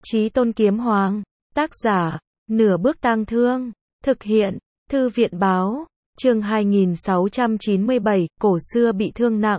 Chí Tôn Kiếm Hoàng. Tác giả, Nửa Bước Tang Thương. Thực hiện, Thư viện báo. Chương 2697, cổ xưa bị thương nặng.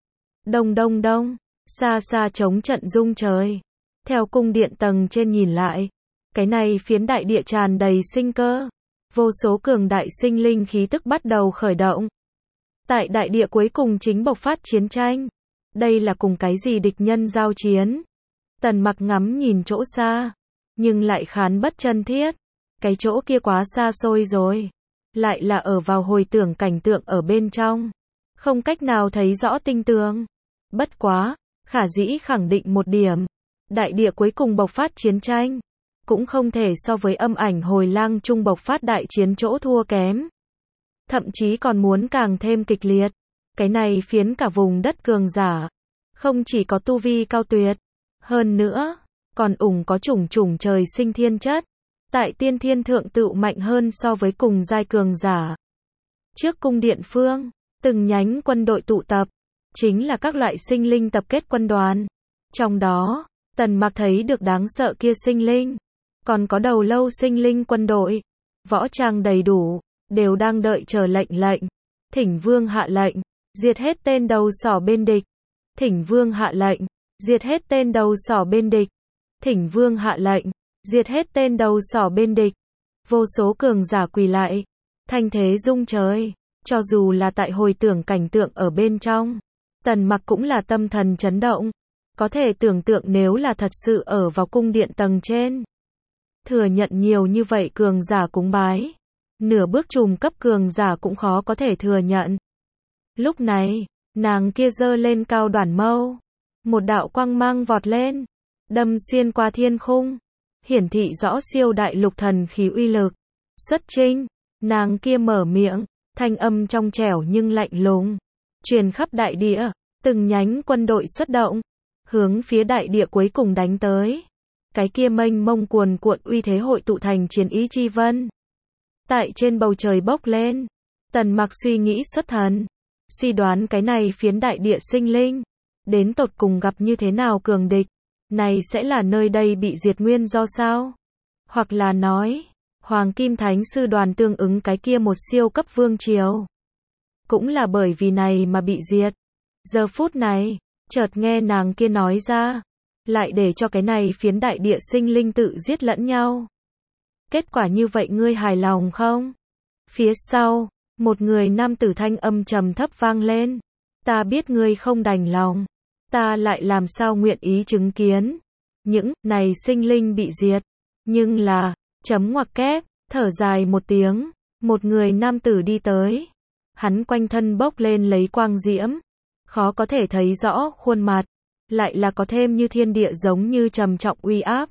Đông đông đông, xa xa trống trận rung trời. Theo cung điện tầng trên nhìn lại, cái này phiến đại địa tràn đầy sinh cơ. Vô số cường đại sinh linh khí tức bắt đầu khởi động. Tại đại địa cuối cùng chính bộc phát chiến tranh. Đây là cùng cái gì địch nhân giao chiến? Tần Mặc ngắm nhìn chỗ xa, nhưng lại khán bất chân thiết. Cái chỗ kia quá xa xôi rồi. Lại là ở vào hồi tưởng cảnh tượng ở bên trong. Không cách nào thấy rõ tinh tường. Bất quá, khả dĩ khẳng định một điểm. Đại địa cuối cùng bộc phát chiến tranh. Cũng không thể so với âm ảnh hồi lang trung bộc phát đại chiến chỗ thua kém. Thậm chí còn muốn càng thêm kịch liệt. Cái này phiến cả vùng đất cường giả. Không chỉ có tu vi cao tuyệt. Hơn nữa, còn có chủng chủng trời sinh thiên chất. Tại tiên thiên thượng tựu mạnh hơn so với cùng giai cường giả. Trước cung điện phương, từng nhánh quân đội tụ tập. Chính là các loại sinh linh tập kết quân đoàn. Trong đó, Tần Mặc thấy được đáng sợ kia sinh linh. Còn có đầu lâu sinh linh quân đội. Võ trang đầy đủ, đều đang đợi chờ lệnh lệnh. Thỉnh vương hạ lệnh, diệt hết tên đầu sỏ bên địch. Thỉnh vương hạ lệnh, diệt hết tên đầu sỏ bên địch. Thỉnh vương hạ lệnh, diệt hết tên đầu sỏ bên địch. Vô số cường giả quỳ lại. Thanh thế rung trời. Cho dù là tại hồi tưởng cảnh tượng ở bên trong, Tần Mặc cũng là tâm thần chấn động. Có thể tưởng tượng nếu là thật sự ở vào cung điện tầng trên. Thừa nhận nhiều như vậy cường giả cúng bái. Nửa bước trùm cấp cường giả cũng khó có thể thừa nhận. Lúc này, nàng kia giơ lên cao đoản mâu. Một đạo quang mang vọt lên. Đâm xuyên qua thiên khung. Hiển thị rõ siêu đại lục thần khí uy lực. Xuất chinh. Nàng kia mở miệng. Thanh âm trong trẻo nhưng lạnh lùng. Truyền khắp đại địa. Từng nhánh quân đội xuất động. Hướng phía đại địa cuối cùng đánh tới. Cái kia mênh mông cuồn cuộn uy thế hội tụ thành chiến ý chi vân. Tại trên bầu trời bốc lên. Tần Mặc suy nghĩ xuất thần. Suy đoán cái này phiến đại địa sinh linh. Đến tột cùng gặp như thế nào cường địch. Này sẽ là nơi đây bị diệt nguyên do sao? Hoặc là nói, Hoàng Kim Thánh Sư Đoàn tương ứng cái kia một siêu cấp vương triều. Cũng là bởi vì này mà bị diệt. Giờ phút này, chợt nghe nàng kia nói ra. Lại để cho cái này phiến đại địa sinh linh tự giết lẫn nhau. Kết quả như vậy ngươi hài lòng không? Phía sau, một người nam tử thanh âm trầm thấp vang lên. Ta biết ngươi không đành lòng. Ta lại làm sao nguyện ý chứng kiến. Những này sinh linh bị diệt. Nhưng là, chấm ngoặc kép, thở dài một tiếng. Một người nam tử đi tới. Hắn quanh thân bốc lên lấy quang diễm. Khó có thể thấy rõ khuôn mặt. Lại là có thêm như thiên địa giống như trầm trọng uy áp.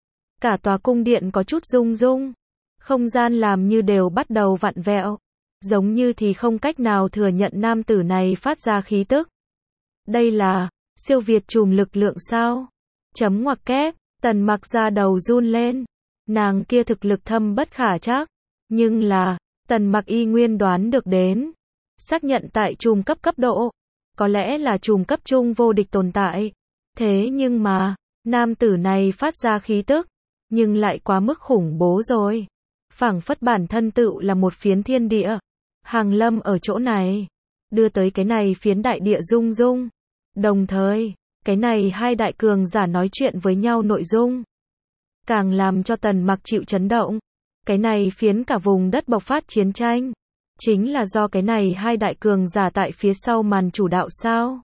Cả tòa cung điện có chút rung rung. Không gian làm như đều bắt đầu vặn vẹo. Giống như thì không cách nào thừa nhận nam tử này phát ra khí tức. Đây là siêu việt trùm lực lượng sao? Chấm ngoặc kép, Tần Mặc ra đầu run lên. Nàng kia thực lực thâm bất khả trắc. Nhưng là, Tần Mặc y nguyên đoán được đến. Xác nhận tại trùm cấp độ. Có lẽ là trùm cấp trung vô địch tồn tại. Thế nhưng mà, nam tử này phát ra khí tức. Nhưng lại quá mức khủng bố rồi. Phảng phất bản thân tựu là một phiến thiên địa. Hàng lâm ở chỗ này. Đưa tới cái này phiến đại địa rung rung. Đồng thời, cái này hai đại cường giả nói chuyện với nhau nội dung. Càng làm cho Tần Mặc chịu chấn động. Cái này phiến cả vùng đất bộc phát chiến tranh. Chính là do cái này hai đại cường giả tại phía sau màn chủ đạo sao?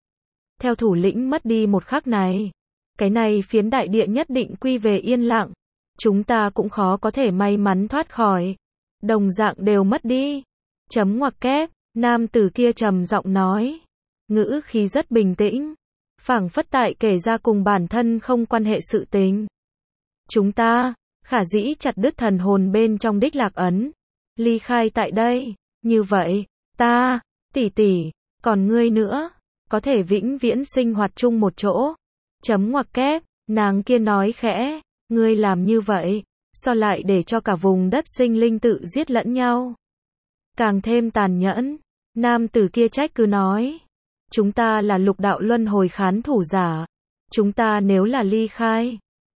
Theo thủ lĩnh mất đi một khắc này. Cái này phiến đại địa nhất định quy về yên lặng. Chúng ta cũng khó có thể may mắn thoát khỏi. Đồng dạng đều mất đi. Chấm ngoặc kép, nam tử kia trầm giọng nói. Ngữ khí rất bình tĩnh. Phảng phất tại kể ra cùng bản thân không quan hệ sự tình. Chúng ta, khả dĩ chặt đứt thần hồn bên trong đích lạc ấn. Ly khai tại đây. Như vậy, ta, tỷ tỷ, còn ngươi nữa. Có thể vĩnh viễn sinh hoạt chung một chỗ. Chấm ngoặc kép, nàng kia nói khẽ. Ngươi làm như vậy, so lại để cho cả vùng đất sinh linh tự giết lẫn nhau. Càng thêm tàn nhẫn. Nam tử kia trách cứ nói. Chúng ta là lục đạo luân hồi khán thủ giả. Chúng ta nếu là ly khai,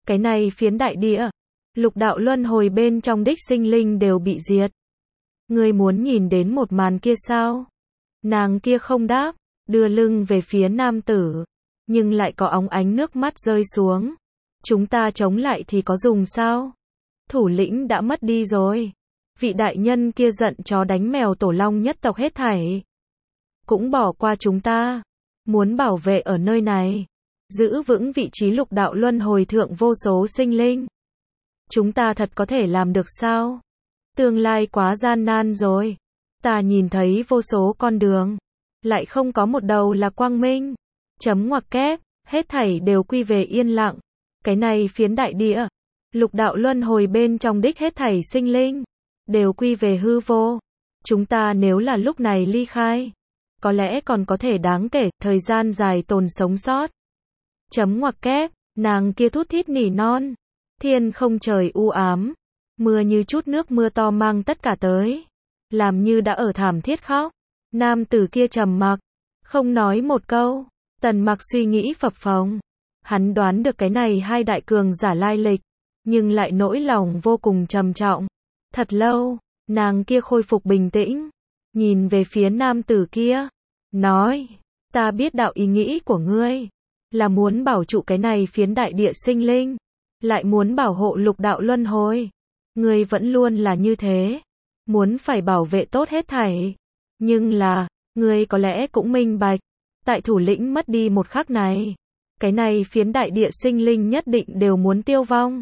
cái này phiến đại địa, lục đạo luân hồi bên trong đích sinh linh đều bị diệt. Ngươi muốn nhìn đến một màn kia sao? Nàng kia không đáp, đưa lưng về phía nam tử, nhưng lại có óng ánh nước mắt rơi xuống. Chúng ta chống lại thì có dùng sao? Thủ lĩnh đã mất đi rồi. Vị đại nhân kia giận chó đánh mèo tổ long nhất tộc hết thảy. Cũng bỏ qua chúng ta. Muốn bảo vệ ở nơi này. Giữ vững vị trí lục đạo luân hồi thượng vô số sinh linh. Chúng ta thật có thể làm được sao? Tương lai quá gian nan rồi. Ta nhìn thấy vô số con đường. Lại không có một đầu là quang minh. Chấm ngoặc kép, hết thảy đều quy về yên lặng. Cái này phiến đại địa, lục đạo luân hồi bên trong đích hết thảy sinh linh, đều quy về hư vô. Chúng ta nếu là lúc này ly khai, có lẽ còn có thể đáng kể, thời gian dài tồn sống sót. Chấm ngoặc kép, nàng kia thút thít nỉ non. Thiên không trời u ám, mưa như chút nước mưa to mang tất cả tới, làm như đã ở thảm thiết khóc. Nam tử kia trầm mặc, không nói một câu. Tần Mặc suy nghĩ phập phồng. Hắn đoán được cái này hai đại cường giả lai lịch, nhưng lại nỗi lòng vô cùng trầm trọng. Thật lâu, nàng kia khôi phục bình tĩnh, nhìn về phía nam tử kia, nói, ta biết đạo ý nghĩ của ngươi, là muốn bảo trụ cái này phiến đại địa sinh linh, lại muốn bảo hộ lục đạo luân hồi. Ngươi vẫn luôn là như thế, muốn phải bảo vệ tốt hết thảy. Nhưng là, ngươi có lẽ cũng minh bạch, tại thủ lĩnh mất đi một khắc này, cái này phiến đại địa sinh linh nhất định đều muốn tiêu vong.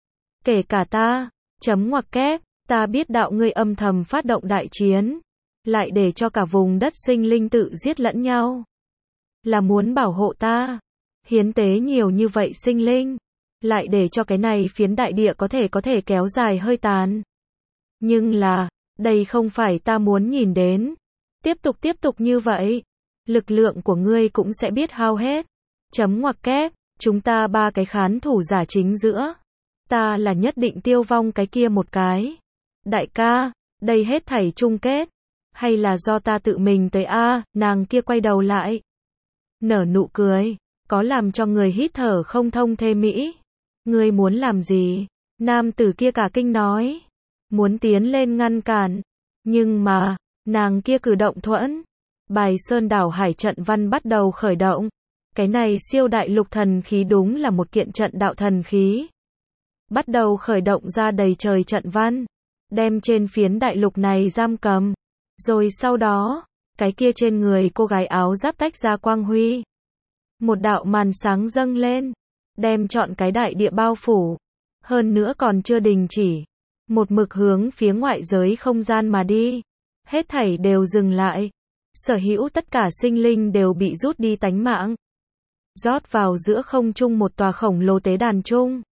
Kể cả ta, chấm ngoặc kép, ta biết đạo ngươi âm thầm phát động đại chiến, lại để cho cả vùng đất sinh linh tự giết lẫn nhau. Là muốn bảo hộ ta, hiến tế nhiều như vậy sinh linh, lại để cho cái này phiến đại địa có thể kéo dài hơi tàn. Nhưng là, đây không phải ta muốn nhìn đến. Tiếp tục như vậy, lực lượng của ngươi cũng sẽ biết hao hết. Chấm ngoặc kép, chúng ta ba cái khán thủ giả chính giữa. Ta là nhất định tiêu vong cái kia một cái. Đại ca, đây hết thảy chung kết. Hay là do ta tự mình tới a? Nàng kia quay đầu lại. Nở nụ cười, có làm cho người hít thở không thông thê mỹ. Ngươi muốn làm gì? Nam tử kia cả kinh nói. Muốn tiến lên ngăn cản. Nhưng mà, nàng kia cử động thuẫn. Bài Sơn Đảo Hải trận văn bắt đầu khởi động. Cái này siêu đại lục thần khí đúng là một kiện trận đạo thần khí. Bắt đầu khởi động ra đầy trời trận văn. Đem trên phiến đại lục này giam cầm. Rồi sau đó, cái kia trên người cô gái áo giáp tách ra quang huy. Một đạo màn sáng dâng lên. Đem trọn cái đại địa bao phủ. Hơn nữa còn chưa đình chỉ. Một mực hướng phía ngoại giới không gian mà đi. Hết thảy đều dừng lại. Sở hữu tất cả sinh linh đều bị rút đi tánh mạng. Rót vào giữa không trung một tòa khổng lồ tế đàn chung.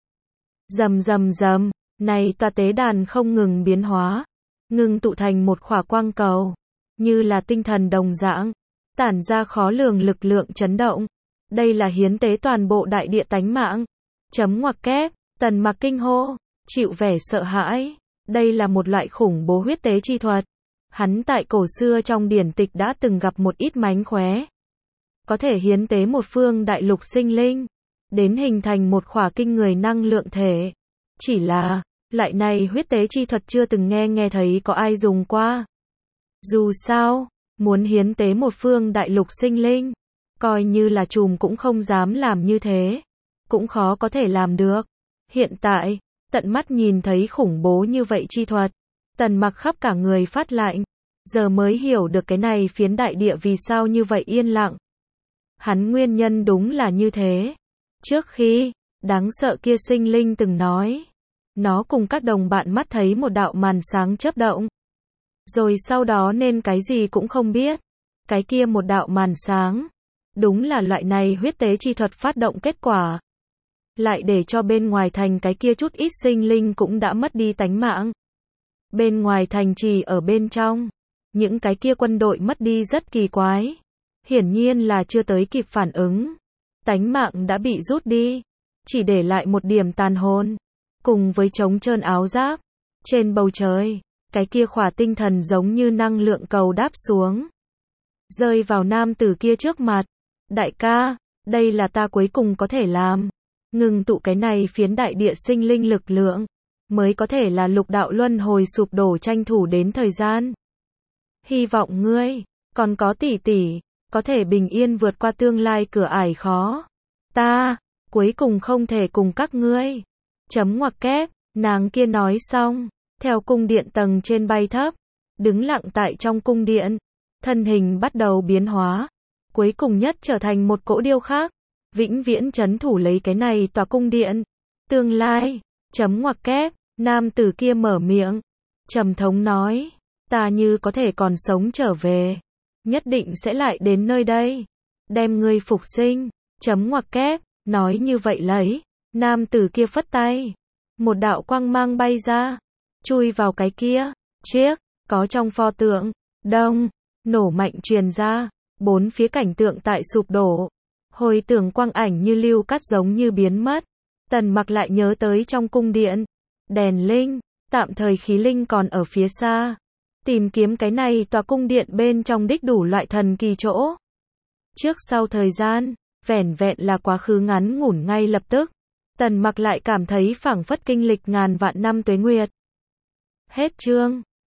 Rầm rầm rầm, này tòa tế đàn không ngừng biến hóa, ngừng tụ thành một khỏa quang cầu, như là tinh thần đồng dạng, tản ra khó lường lực lượng chấn động. Đây là hiến tế toàn bộ đại địa tánh mạng. Chấm ngoặc kép, Tần Mặc kinh hô, chịu vẻ sợ hãi. Đây là một loại khủng bố huyết tế chi thuật. Hắn tại cổ xưa trong điển tịch đã từng gặp một ít mánh khóe. Có thể hiến tế một phương đại lục sinh linh, đến hình thành một khỏa kinh người năng lượng thể. Chỉ là, loại này huyết tế chi thuật chưa từng nghe thấy có ai dùng qua. Dù sao, muốn hiến tế một phương đại lục sinh linh, coi như là trùm cũng không dám làm như thế. Cũng khó có thể làm được. Hiện tại, tận mắt nhìn thấy khủng bố như vậy chi thuật. Tần Mặc khắp cả người phát lạnh. Giờ mới hiểu được cái này phiến đại địa vì sao như vậy yên lặng. Hắn nguyên nhân đúng là như thế. Trước khi, đáng sợ kia sinh linh từng nói. Nó cùng các đồng bạn mắt thấy một đạo màn sáng chớp động. Rồi sau đó nên cái gì cũng không biết. Cái kia một đạo màn sáng. Đúng là loại này huyết tế chi thuật phát động kết quả. Lại để cho bên ngoài thành cái kia chút ít sinh linh cũng đã mất đi tánh mạng. Bên ngoài thành trì ở bên trong. Những cái kia quân đội mất đi rất kỳ quái. Hiển nhiên là chưa tới kịp phản ứng. Tánh mạng đã bị rút đi. Chỉ để lại một điểm tàn hồn. Cùng với trống trơn áo giáp. Trên bầu trời, cái kia khỏa tinh thần giống như năng lượng cầu đáp xuống. Rơi vào nam tử kia trước mặt. Đại ca, đây là ta cuối cùng có thể làm. ngừng tụ cái này phiến đại địa sinh linh lực lượng, mới có thể là lục đạo luân hồi sụp đổ tranh thủ đến thời gian. Hy vọng ngươi, còn có tỷ tỷ, có thể bình yên vượt qua tương lai cửa ải khó. Ta, cuối cùng không thể cùng các ngươi. Chấm ngoặc kép, nàng kia nói xong, theo cung điện tầng trên bay thấp, đứng lặng tại trong cung điện, thân hình bắt đầu biến hóa, cuối cùng nhất trở thành một cỗ điêu khắc, vĩnh viễn trấn thủ lấy cái này tòa cung điện. Tương lai, chấm ngoặc kép, nam tử kia mở miệng, trầm thống nói, ta như có thể còn sống trở về, nhất định sẽ lại đến nơi đây, đem ngươi phục sinh, chấm ngoặc kép, nói như vậy lấy, nam tử kia phất tay, một đạo quang mang bay ra, chui vào cái kia, chiếc, có trong pho tượng, đông, nổ mạnh truyền ra, bốn phía cảnh tượng tại sụp đổ, hồi tưởng quang ảnh như lưu cắt giống như biến mất, Tần Mặc lại nhớ tới trong cung điện, đèn linh, tạm thời khí linh còn ở phía xa, tìm kiếm cái này tòa cung điện bên trong đích đủ loại thần kỳ chỗ. Trước sau thời gian, vẻn vẹn là quá khứ ngắn ngủn ngay lập tức, Tần Mặc lại cảm thấy phảng phất kinh lịch ngàn vạn năm tuế nguyệt. Hết chương.